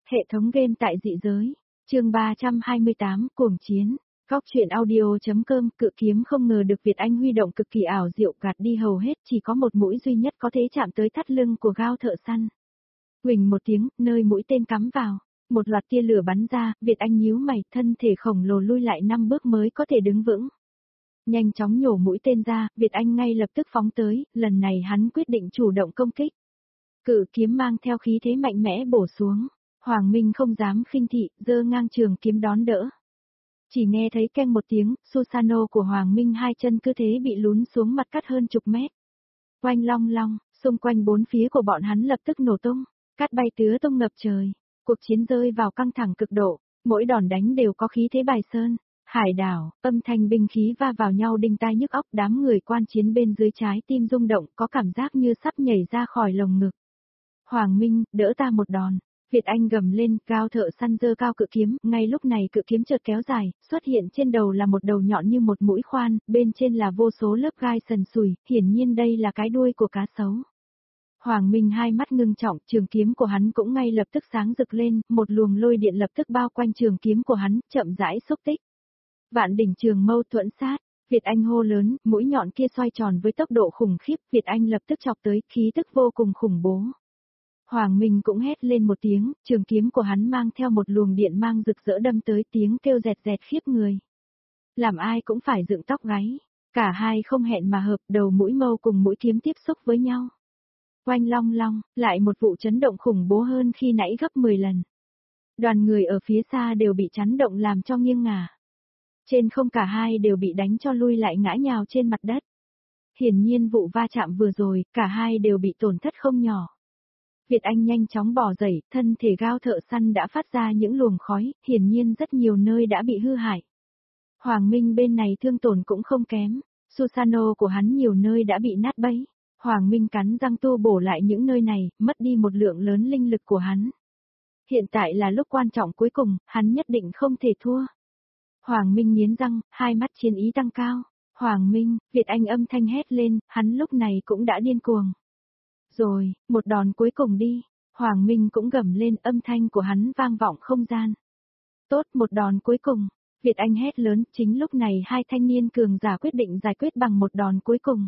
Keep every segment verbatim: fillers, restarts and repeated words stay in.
Hệ thống game tại dị giới. Chương ba trăm hai mươi tám, cuồng chiến. Góc truyện audio.com. Cự kiếm không ngờ được Việt Anh huy động cực kỳ ảo diệu, gạt đi hầu hết, chỉ có một mũi duy nhất có thể chạm tới thắt lưng của Gao thợ săn. Huỳnh một tiếng, nơi mũi tên cắm vào, một loạt tia lửa bắn ra, Việt Anh nhíu mày, thân thể khổng lồ lui lại năm bước mới có thể đứng vững. Nhanh chóng nhổ mũi tên ra, Việt Anh ngay lập tức phóng tới, lần này hắn quyết định chủ động công kích. Cự kiếm mang theo khí thế mạnh mẽ bổ xuống, Hoàng Minh không dám khinh thị, giơ ngang trường kiếm đón đỡ. Chỉ nghe thấy keng một tiếng, Susano của Hoàng Minh hai chân cứ thế bị lún xuống mặt cắt hơn chục mét. Oanh long long, xung quanh bốn phía của bọn hắn lập tức nổ tung, cát bay tứa tung ngập trời. Cuộc chiến rơi vào căng thẳng cực độ, mỗi đòn đánh đều có khí thế bài sơn, hải đảo, âm thanh binh khí va vào nhau đinh tai nhức óc, đám người quan chiến bên dưới trái tim rung động, có cảm giác như sắp nhảy ra khỏi lồng ngực. Hoàng Minh, đỡ ta một đòn. Việt Anh gầm lên, Gao thợ săn giơ cao cự kiếm, ngay lúc này cự kiếm chợt kéo dài, xuất hiện trên đầu là một đầu nhọn như một mũi khoan, bên trên là vô số lớp gai sần sùi, hiển nhiên đây là cái đuôi của cá sấu. Hoàng Minh hai mắt ngưng trọng, trường kiếm của hắn cũng ngay lập tức sáng rực lên, một luồng lôi điện lập tức bao quanh trường kiếm của hắn, chậm rãi xúc tích. Vạn đỉnh trường mâu thuẫn sát, Việt Anh hô lớn, mũi nhọn kia xoay tròn với tốc độ khủng khiếp, Việt Anh lập tức chọc tới, khí tức vô cùng khủng bố. Hoàng Minh cũng hét lên một tiếng, trường kiếm của hắn mang theo một luồng điện mang rực rỡ đâm tới, tiếng kêu rẹt rẹt khiếp người. Làm ai cũng phải dựng tóc gáy, cả hai không hẹn mà hợp, đầu mũi mâu cùng mũi kiếm tiếp xúc với nhau. Oanh long long, lại một vụ chấn động khủng bố hơn khi nãy gấp mười lần. Đoàn người ở phía xa đều bị chấn động làm cho nghiêng ngả. Trên không cả hai đều bị đánh cho lui lại ngã nhào trên mặt đất. Hiển nhiên vụ va chạm vừa rồi, cả hai đều bị tổn thất không nhỏ. Việt Anh nhanh chóng bò dậy, thân thể Gao thợ săn đã phát ra những luồng khói, hiển nhiên rất nhiều nơi đã bị hư hại. Hoàng Minh bên này thương tổn cũng không kém, Susano của hắn nhiều nơi đã bị nát bấy. Hoàng Minh cắn răng tu bổ lại những nơi này, mất đi một lượng lớn linh lực của hắn. Hiện tại là lúc quan trọng cuối cùng, hắn nhất định không thể thua. Hoàng Minh nghiến răng, hai mắt chiến ý tăng cao. Hoàng Minh, Việt Anh âm thanh hét lên, hắn lúc này cũng đã điên cuồng. Rồi, một đòn cuối cùng đi. Hoàng Minh cũng gầm lên, âm thanh của hắn vang vọng không gian. Tốt, một đòn cuối cùng. Việt Anh hét lớn, chính lúc này hai thanh niên cường giả quyết định giải quyết bằng một đòn cuối cùng.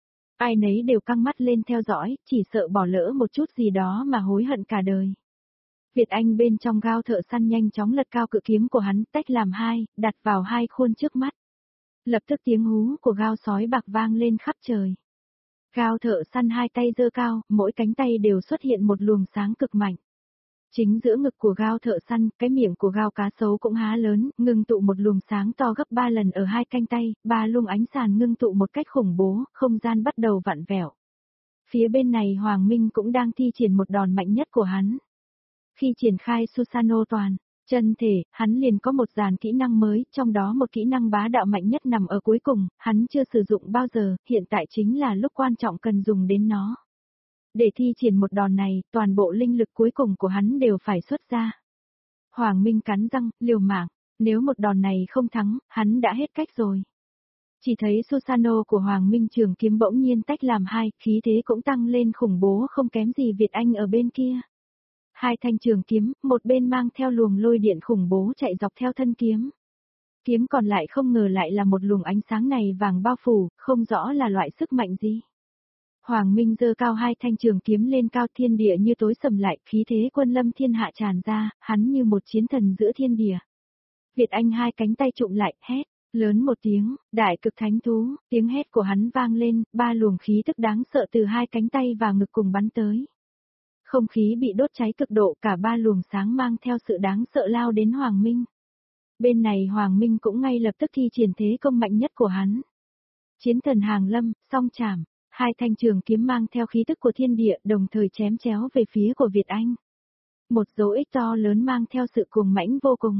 Ai nấy đều căng mắt lên theo dõi, chỉ sợ bỏ lỡ một chút gì đó mà hối hận cả đời. Việt Anh bên trong Gao thợ săn nhanh chóng lật cao cự kiếm của hắn, tách làm hai, đặt vào hai khuôn trước mắt. Lập tức tiếng hú của Gao sói bạc vang lên khắp trời. Gao thợ săn hai tay giơ cao, mỗi cánh tay đều xuất hiện một luồng sáng cực mạnh. Chính giữa ngực của Gao thợ săn, cái miệng của Gao cá sấu cũng há lớn, ngưng tụ một luồng sáng to gấp ba lần ở hai cánh tay, ba luồng ánh sàn ngưng tụ một cách khủng bố, không gian bắt đầu vặn vẹo. Phía bên này Hoàng Minh cũng đang thi triển một đòn mạnh nhất của hắn. Khi triển khai Susano toàn chân thể, hắn liền có một dàn kỹ năng mới, trong đó một kỹ năng bá đạo mạnh nhất nằm ở cuối cùng, hắn chưa sử dụng bao giờ, hiện tại chính là lúc quan trọng cần dùng đến nó. Để thi triển một đòn này, toàn bộ linh lực cuối cùng của hắn đều phải xuất ra. Hoàng Minh cắn răng, liều mạng, nếu một đòn này không thắng, hắn đã hết cách rồi. Chỉ thấy Susano của Hoàng Minh trường kiếm bỗng nhiên tách làm hai, khí thế cũng tăng lên khủng bố không kém gì Việt Anh ở bên kia. Hai thanh trường kiếm, một bên mang theo luồng lôi điện khủng bố chạy dọc theo thân kiếm. Kiếm còn lại không ngờ lại là một luồng ánh sáng này vàng bao phủ, không rõ là loại sức mạnh gì. Hoàng Minh giơ cao hai thanh trường kiếm lên cao, thiên địa như tối sầm lại, khí thế quân lâm thiên hạ tràn ra, hắn như một chiến thần giữa thiên địa. Việt Anh hai cánh tay trụm lại, hét lớn một tiếng, đại cực thánh thú, tiếng hét của hắn vang lên, ba luồng khí tức đáng sợ từ hai cánh tay và ngực cùng bắn tới. Không khí bị đốt cháy cực độ, cả ba luồng sáng mang theo sự đáng sợ lao đến Hoàng Minh. Bên này Hoàng Minh cũng ngay lập tức thi triển thế công mạnh nhất của hắn. Chiến thần hàng lâm, song chảm, hai thanh trường kiếm mang theo khí tức của thiên địa đồng thời chém chéo về phía của Việt Anh. Một dấu ích to lớn mang theo sự cuồng mãnh vô cùng.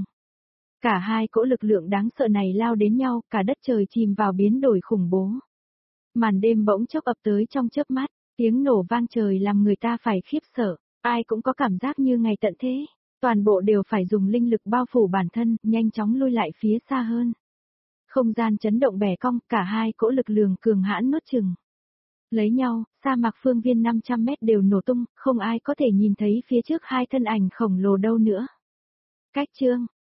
Cả hai cỗ lực lượng đáng sợ này lao đến nhau, cả đất trời chìm vào biến đổi khủng bố. Màn đêm bỗng chốc ập tới trong chớp mắt. Tiếng nổ vang trời làm người ta phải khiếp sợ, ai cũng có cảm giác như ngày tận thế, toàn bộ đều phải dùng linh lực bao phủ bản thân, nhanh chóng lui lại phía xa hơn. Không gian chấn động bẻ cong, cả hai cỗ lực lượng cường hãn nuốt chừng. Lấy nhau, sa mạc phương viên năm trăm mét đều nổ tung, không ai có thể nhìn thấy phía trước hai thân ảnh khổng lồ đâu nữa. Cách chương